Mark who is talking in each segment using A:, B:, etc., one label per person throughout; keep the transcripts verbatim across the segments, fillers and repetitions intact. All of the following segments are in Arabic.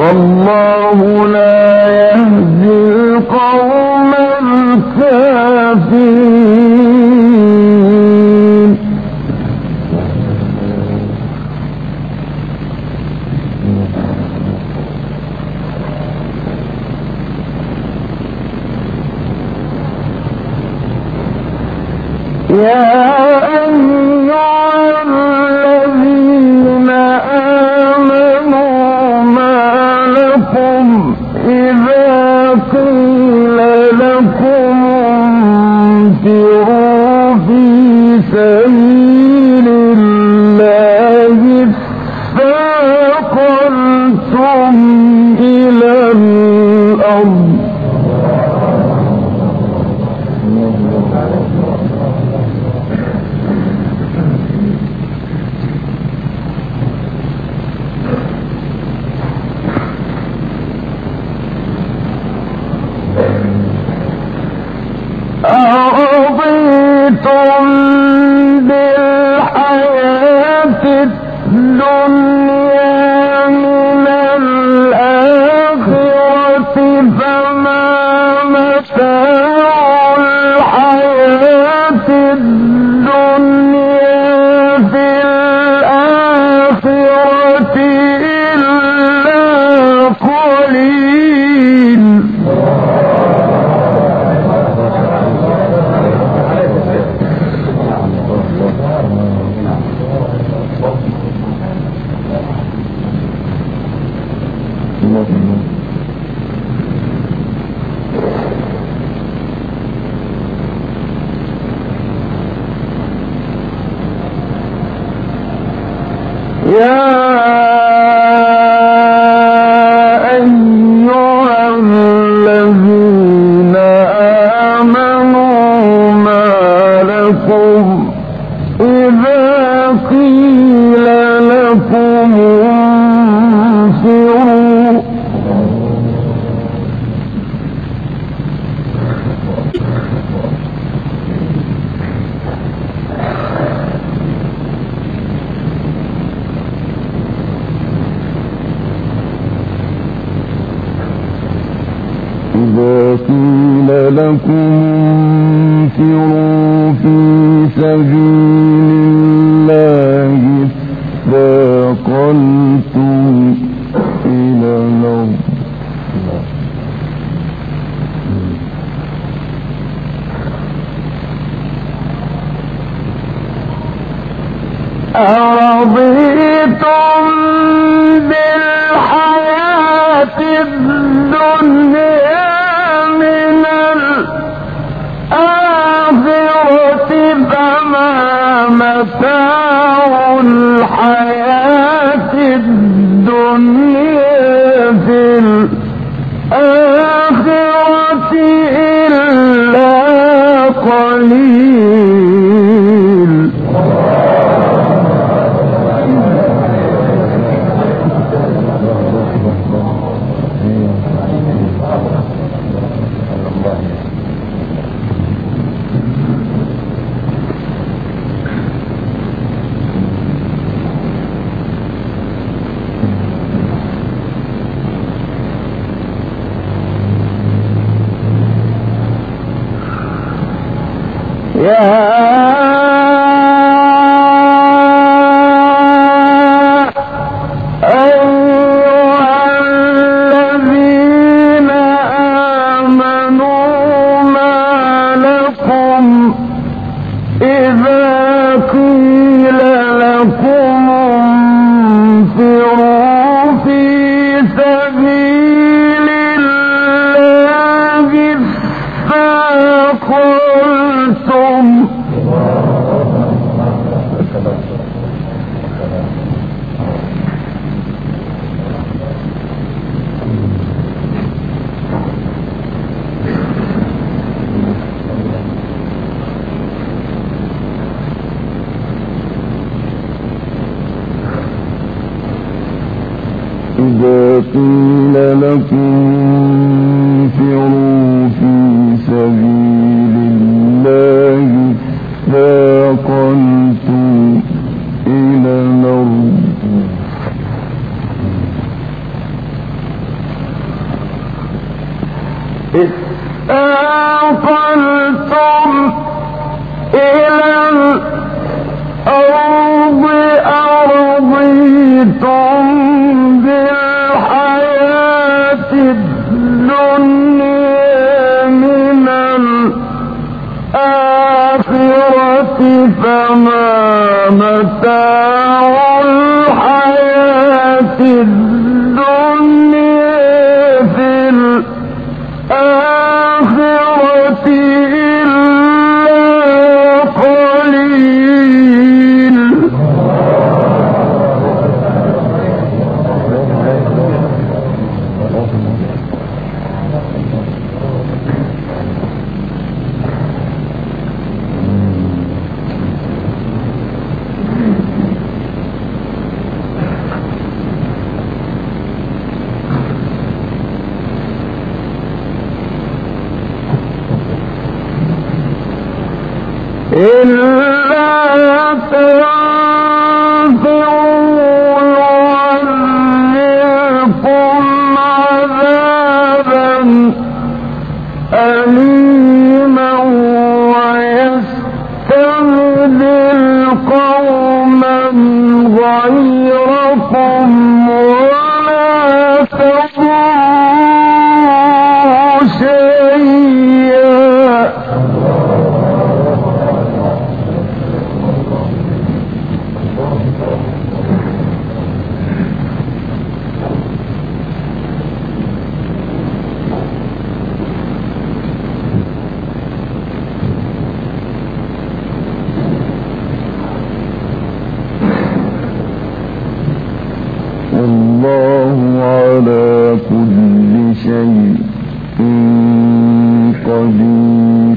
A: والله لا يهدي القوم الكافرين. يا أيها الذين آمنوا ما لكم إذا قيل لكم انفروا في سبيل الله اثاقلتم إلى الأرض أرضيتم بالحياة الدنيا من الآخرة فما متاع الحياة الدنيا في الآخرة إلا قليل. يا أيها الذين آمنوا ما لكم إذا قيل لكم انفروا إذا قيل لكم انفروا في سبيل الله اثاقلتم إلى الأرض أرضيتم بالحياة الدنيا من الآخرة فما متاع الحياة الدنيا في الآخرة إلا قليل. يا إذا قيل لكم انفروا في سبيل الله اثاقلتم إلى الأرض فما متاع الحياة الدنيا في الآخرة إلا قليل. إلا تنفعوا يعذبكم عذابا أليما ويستبدل قوما غيركم ولا تضروا شيئا. والله على كل شيء قدير.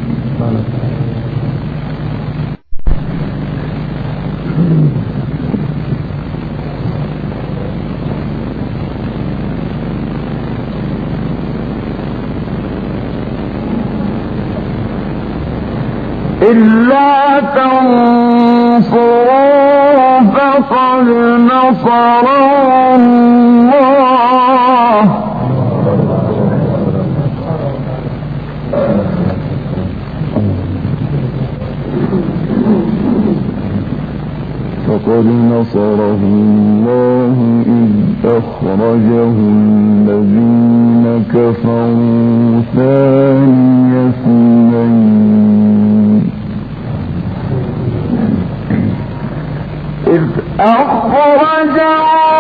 A: إلا تنصروا فقد نصره الله فقد نصره الله إذ أخرجه الذين كفروا ثاني اثنين إذ أخرجه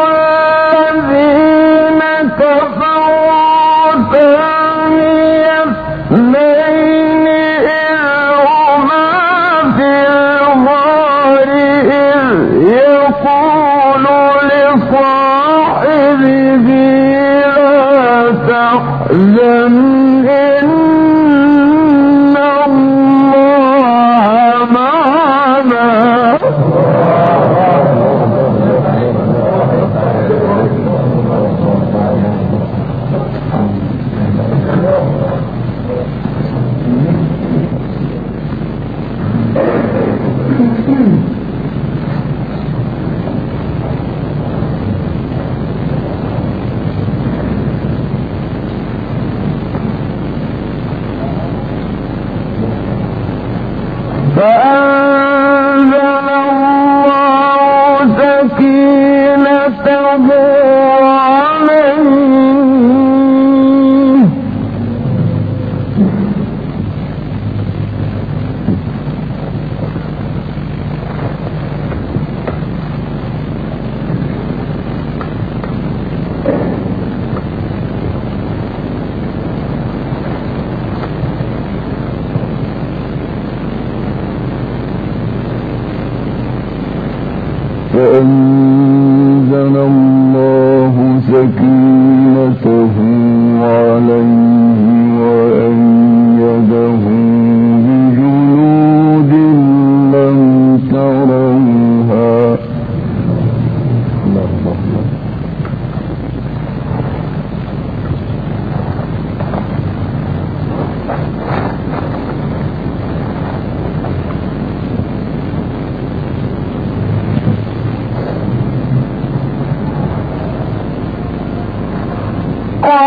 A: الذين كفروا ثاني اثنين إذ هما في الغار إذ يقول لصاحبه لا تحزن إن الله معنا. فأنزل الله سكينته عليه فأنزل الله سكينته عليه وأيده بجنود لم تروها. قال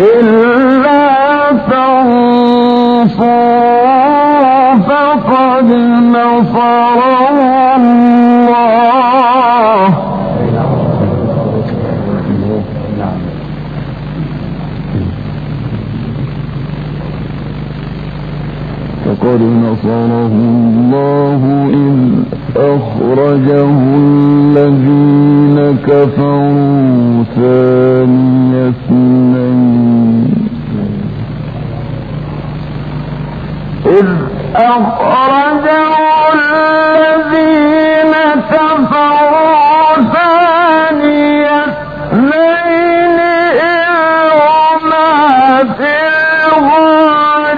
A: إلا تنصروا فقد نصره الله فقد نصره الله إذ أخرجه الذين كفروا ثاني اثنين إذ أخرجه الذين كفروا ثاني اثنين إذ هما في الغار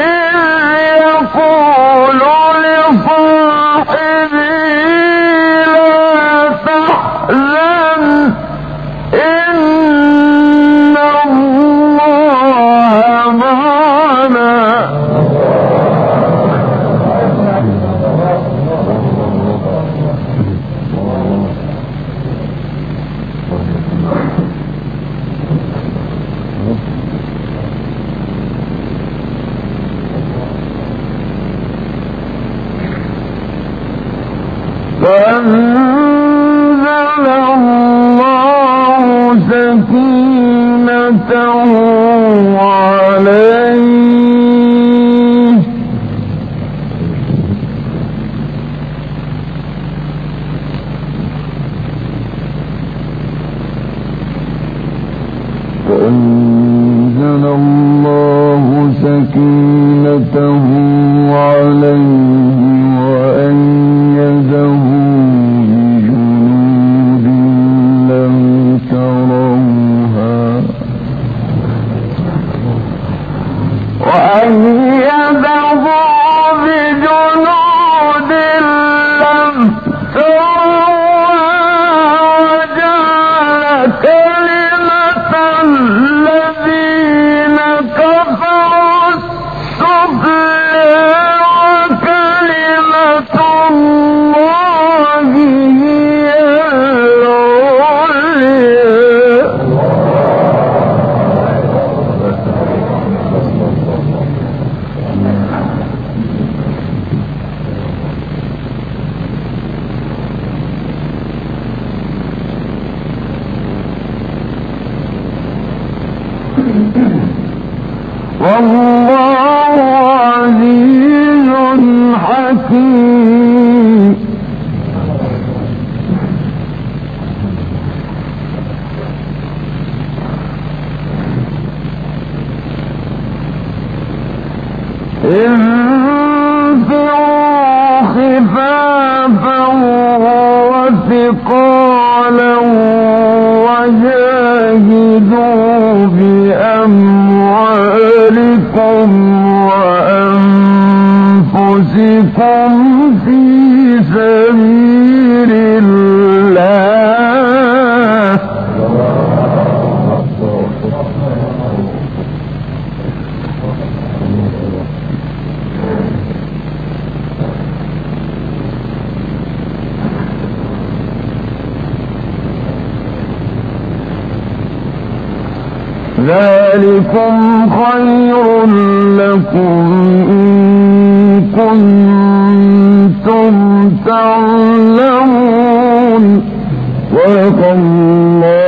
A: يقول لصاحبه لا تحزن إن الله معنا فأنزل الله سكينته عليه فأنزل الله سكينته عليه وأيده بجنود لم تروها وأيده بجنود لم تروها وجعل كلمة الذين كفروا السفلى وكلمة الله هي العليا والله عزيز حكيم انفروا خفافا وثقالا وجاهدوا بأموالكم وأنفسكم في سبيل الله ذلكم خير لكم إن كنتم تعلمون وَاللَّهُ